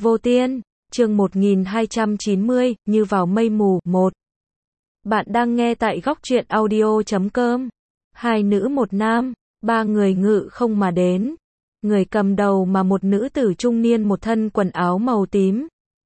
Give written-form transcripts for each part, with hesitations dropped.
Vô Tiên, chương 1290, như vào mây mù, 1. Bạn đang nghe tại góc truyện audio.com. Hai nữ một nam, ba người ngự không mà đến. Người cầm đầu mà một nữ tử trung niên một thân quần áo màu tím.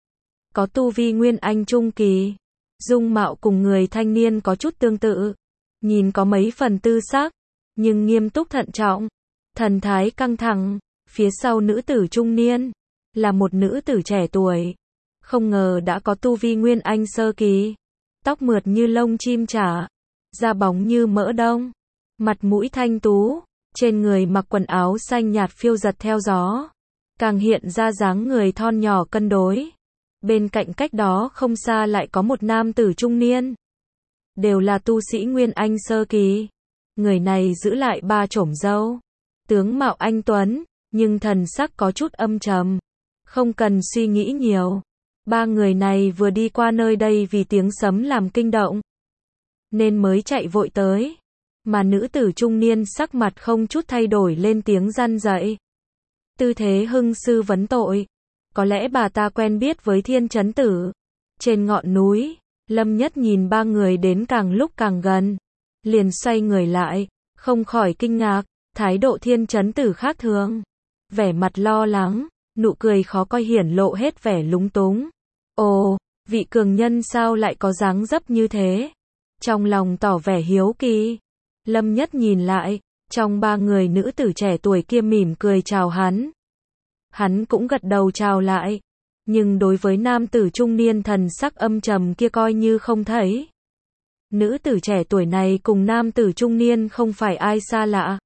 Có tu vi nguyên anh trung kỳ. Dung mạo cùng người thanh niên có chút tương tự. Nhìn có mấy phần tư sắc, nhưng nghiêm túc thận trọng. Thần thái căng thẳng. Phía sau nữ tử trung niên là một nữ tử trẻ tuổi. Không ngờ đã có tu vi nguyên anh sơ kỳ. Tóc mượt như lông chim chả, da bóng như mỡ đông, mặt mũi thanh tú, trên người mặc quần áo xanh nhạt phiêu giật theo gió, càng hiện ra dáng người thon nhỏ cân đối. Bên cạnh cách đó không xa lại có một nam tử trung niên, đều là tu sĩ nguyên anh sơ kỳ. Người này giữ lại ba chổm râu, tướng mạo anh tuấn, nhưng thần sắc có chút âm trầm. Không cần suy nghĩ nhiều. Ba người này vừa đi qua nơi đây vì tiếng sấm làm kinh động, nên mới chạy vội tới. Mà nữ tử trung niên sắc mặt không chút thay đổi lên tiếng răn dậy. Tư thế hưng sư vấn tội. Có lẽ bà ta quen biết với Thiên Chấn Tử. Trên ngọn núi, Lâm Nhất nhìn ba người đến càng lúc càng gần. Liền xoay người lại, không khỏi kinh ngạc, thái độ Thiên Chấn Tử khác thường. Vẻ mặt lo lắng, nụ cười khó coi hiển lộ hết vẻ lúng túng. Ồ, vị cường nhân sao lại có dáng dấp như thế? Trong lòng tỏ vẻ hiếu kỳ. Lâm Nhất nhìn lại, trong ba người nữ tử trẻ tuổi kia mỉm cười chào hắn. Hắn cũng gật đầu chào lại. Nhưng đối với nam tử trung niên thần sắc âm trầm kia coi như không thấy. Nữ tử trẻ tuổi này cùng nam tử trung niên không phải ai xa lạ,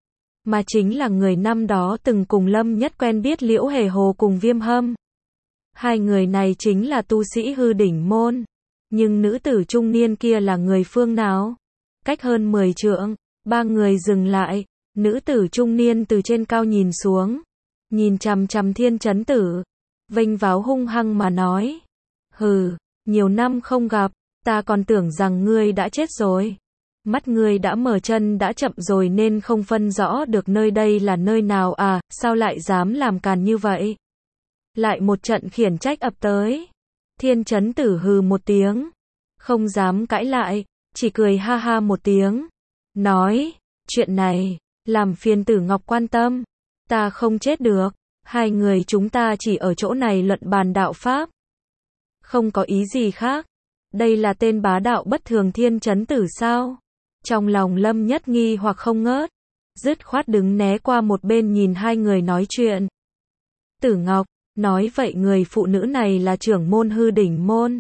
mà chính là người năm đó từng cùng Lâm Nhất quen biết Liễu Hề Hồ cùng Viêm Hâm. Hai người này chính là tu sĩ hư đỉnh môn. Nhưng nữ tử trung niên kia là người phương nào? Cách hơn 10 trượng, ba người dừng lại. Nữ tử trung niên từ trên cao nhìn xuống, nhìn chằm chằm Thiên Chấn Tử, vênh váo hung hăng mà nói. Hừ, nhiều năm không gặp, ta còn tưởng rằng ngươi đã chết rồi. Mắt ngươi đã mở chân đã chậm rồi nên không phân rõ được nơi đây là nơi nào à, sao lại dám làm càn như vậy? Lại một trận khiển trách ập tới. Thiên Chấn Tử hừ một tiếng, không dám cãi lại, chỉ cười ha ha một tiếng. Nói, chuyện này, làm phiền Tử Ngọc quan tâm. Ta không chết được, hai người chúng ta chỉ ở chỗ này luận bàn đạo pháp. Không có ý gì khác. Đây là tên bá đạo bất thường Thiên Chấn Tử sao? Trong lòng Lâm Nhất nghi hoặc không ngớt, dứt khoát đứng né qua một bên nhìn hai người nói chuyện. Tử Ngọc, nói vậy người phụ nữ này là trưởng môn hư đỉnh môn.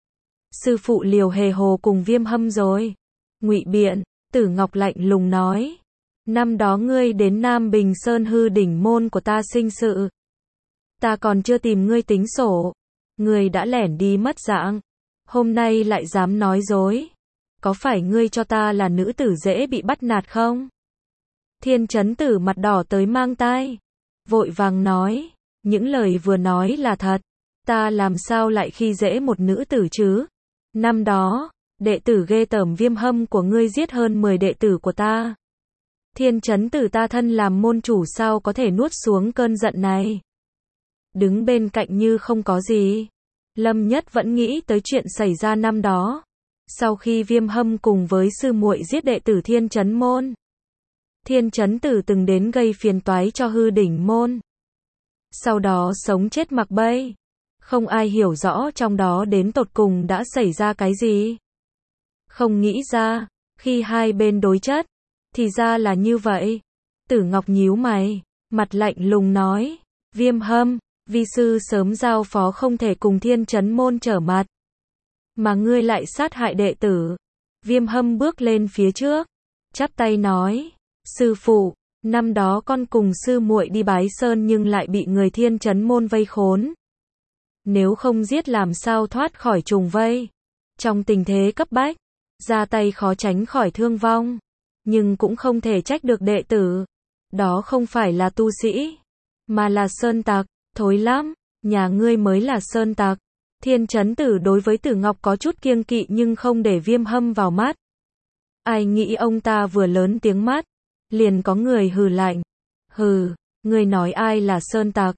Sư phụ Liễu Hề Hồ cùng Viêm Hâm rồi. Ngụy biện, Tử Ngọc lạnh lùng nói. Năm đó ngươi đến Nam Bình Sơn hư đỉnh môn của ta sinh sự. Ta còn chưa tìm ngươi tính sổ. Ngươi đã lẻn đi mất dạng. Hôm nay lại dám nói dối. Có phải ngươi cho ta là nữ tử dễ bị bắt nạt không? Thiên Chấn Tử mặt đỏ tới mang tai, vội vàng nói. Những lời vừa nói là thật. Ta làm sao lại khi dễ một nữ tử chứ? Năm đó, đệ tử ghê tởm Viêm Hâm của ngươi giết hơn 10 đệ tử của ta. Thiên Chấn Tử ta thân làm môn chủ sao có thể nuốt xuống cơn giận này? Đứng bên cạnh như không có gì. Lâm Nhất vẫn nghĩ tới chuyện xảy ra năm đó. Sau khi Viêm Hâm cùng với sư muội giết đệ tử Thiên Chấn môn, Thiên Chấn Tử từng đến gây phiền toái cho hư đỉnh môn. Sau đó sống chết mặc bay. Không ai hiểu rõ trong đó đến tột cùng đã xảy ra cái gì. Không nghĩ ra, khi hai bên đối chất, thì ra là như vậy. Tử Ngọc nhíu mày, mặt lạnh lùng nói. Viêm Hâm, vi sư sớm giao phó không thể cùng Thiên Chấn môn trở mặt. Mà ngươi lại sát hại đệ tử. Viêm Hâm bước lên phía trước, chắp tay nói. Sư phụ, năm đó con cùng sư muội đi Bái Sơn nhưng lại bị người Thiên Chấn môn vây khốn. Nếu không giết làm sao thoát khỏi trùng vây. Trong tình thế cấp bách, ra tay khó tránh khỏi thương vong. Nhưng cũng không thể trách được đệ tử. Đó không phải là tu sĩ, mà là sơn tặc. Thối lắm, nhà ngươi mới là sơn tặc. Thiên Chấn Tử đối với Tử Ngọc có chút kiêng kỵ nhưng không để Viêm Hâm vào mắt. Ai nghĩ ông ta vừa lớn tiếng mắt, liền có người hừ lạnh. Hừ, ngươi nói ai là sơn tặc?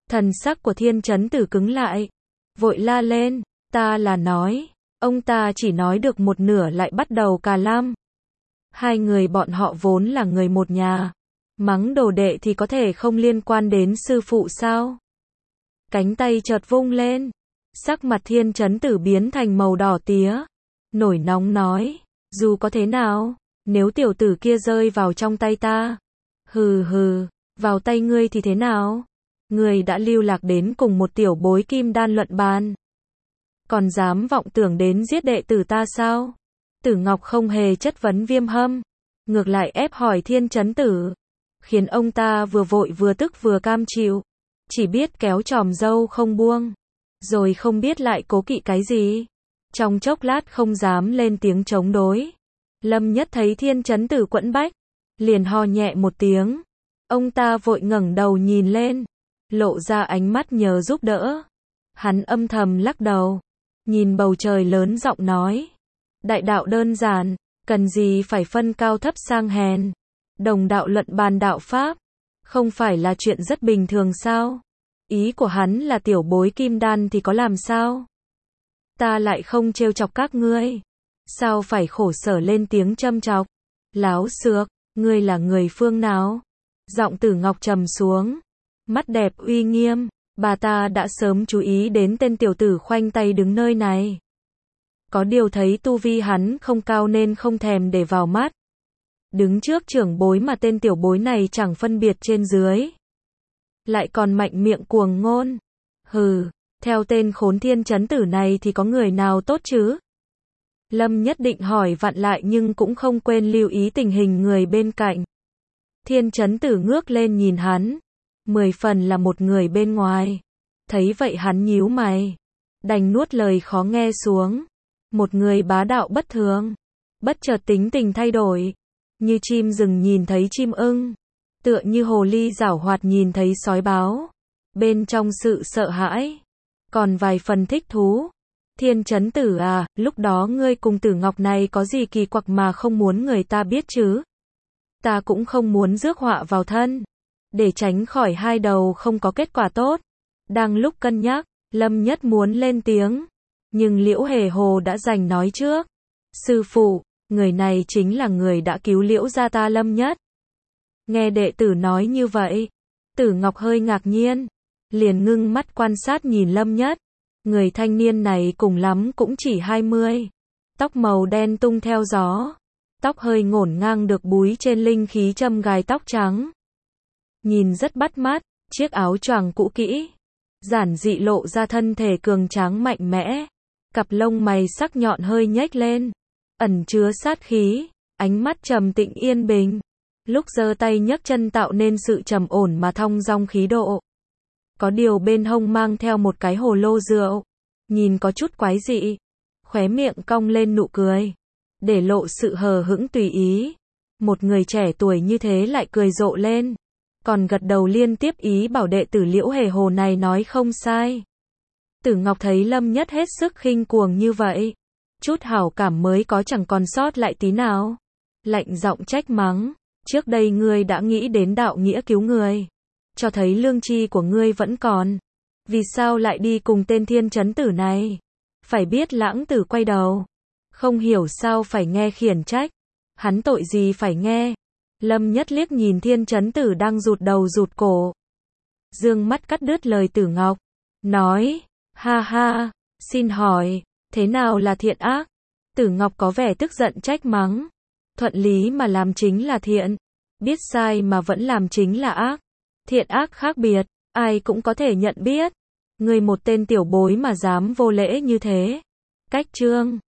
Thần sắc của Thiên Chấn Tử cứng lại, vội la lên, ta là nói, ông ta chỉ nói được một nửa lại bắt đầu cà lăm. Hai người bọn họ vốn là người một nhà, mắng đồ đệ thì có thể không liên quan đến sư phụ sao? Cánh tay chợt vung lên, sắc mặt Thiên Chấn Tử biến thành màu đỏ tía, nổi nóng nói, dù có thế nào, nếu tiểu tử kia rơi vào trong tay ta, hừ hừ, vào tay ngươi thì thế nào? Ngươi đã lưu lạc đến cùng một tiểu bối kim đan luận bàn, còn dám vọng tưởng đến giết đệ tử ta sao? Tử Ngọc không hề chất vấn Viêm Hâm, ngược lại ép hỏi Thiên Chấn Tử, khiến ông ta vừa vội vừa tức vừa cam chịu, chỉ biết kéo chòm râu không buông, rồi không biết lại cố kỵ cái gì. Trong chốc lát không dám lên tiếng chống đối. Lâm Nhất thấy Thiên Chấn Tử quẫn bách, liền ho nhẹ một tiếng. Ông ta vội ngẩng đầu nhìn lên, lộ ra ánh mắt nhờ giúp đỡ. Hắn âm thầm lắc đầu, nhìn bầu trời lớn giọng nói, đại đạo đơn giản, cần gì phải phân cao thấp sang hèn. Đồng đạo luận bàn đạo pháp, không phải là chuyện rất bình thường sao? Ý của hắn là tiểu bối kim đan thì có làm sao? Ta lại không trêu chọc các ngươi, sao phải khổ sở lên tiếng châm chọc? Láo xược, ngươi là người phương nào? Giọng Tử Ngọc trầm xuống, mắt đẹp uy nghiêm, bà ta đã sớm chú ý đến tên tiểu tử khoanh tay đứng nơi này. Có điều thấy tu vi hắn không cao nên không thèm để vào mắt. Đứng trước trưởng bối mà tên tiểu bối này chẳng phân biệt trên dưới, lại còn mạnh miệng cuồng ngôn. Hừ, theo tên khốn Thiên Chấn Tử này thì có người nào tốt chứ? Lâm nhất định hỏi vặn lại nhưng cũng không quên lưu ý tình hình người bên cạnh. Thiên Chấn Tử ngước lên nhìn hắn, 10 phần là một người bên ngoài. Thấy vậy hắn nhíu mày, đành nuốt lời khó nghe xuống. Một người bá đạo bất thường, bất chợt tính tình thay đổi, như chim rừng nhìn thấy chim ưng, tựa như hồ ly giảo hoạt nhìn thấy sói báo. Bên trong sự sợ hãi, còn vài phần thích thú. Thiên Chấn Tử à, lúc đó ngươi cùng Tử Ngọc này có gì kỳ quặc mà không muốn người ta biết chứ? Ta cũng không muốn rước họa vào thân, để tránh khỏi hai đầu không có kết quả tốt. Đang lúc cân nhắc, Lâm Nhất muốn lên tiếng, nhưng Liễu Hề Hồ đã giành nói trước. Sư phụ, người này chính là người đã cứu Liễu gia ta Lâm Nhất. Nghe đệ tử nói như vậy, Tử Ngọc hơi ngạc nhiên, liền ngưng mắt quan sát nhìn Lâm Nhất. Người thanh niên này cùng lắm cũng chỉ 20, tóc màu đen tung theo gió, tóc hơi ngổn ngang được búi trên linh khí châm gài tóc trắng. Nhìn rất bắt mắt, chiếc áo choàng cũ kỹ, giản dị lộ ra thân thể cường tráng mạnh mẽ, cặp lông mày sắc nhọn hơi nhếch lên, ẩn chứa sát khí, ánh mắt trầm tĩnh yên bình, lúc giơ tay nhấc chân tạo nên sự trầm ổn mà thong dong khí độ. Có điều bên hông mang theo một cái hồ lô rượu, nhìn có chút quái dị, khóe miệng cong lên nụ cười, để lộ sự hờ hững tùy ý. Một người trẻ tuổi như thế lại cười rộ lên, còn gật đầu liên tiếp ý bảo đệ tử Liễu Hề Hồ này nói không sai. Tử Ngọc thấy Lâm Nhất hết sức khinh cuồng như vậy, chút hảo cảm mới có chẳng còn sót lại tí nào. Lạnh giọng trách mắng, trước đây ngươi đã nghĩ đến đạo nghĩa cứu người, cho thấy lương tri của ngươi vẫn còn. Vì sao lại đi cùng tên Thiên Chấn Tử này? Phải biết Lãng Tử quay đầu, không hiểu sao phải nghe khiển trách. Hắn tội gì phải nghe? Lâm Nhất liếc nhìn Thiên Chấn Tử đang rụt đầu rụt cổ, dương mắt cắt đứt lời Tử Ngọc, nói, ha ha, xin hỏi, thế nào là thiện ác? Tử Ngọc có vẻ tức giận trách mắng, thuận lý mà làm chính là thiện, biết sai mà vẫn làm chính là ác. Thiện ác khác biệt, ai cũng có thể nhận biết. Ngươi một tên tiểu bối mà dám vô lễ như thế. Cách chương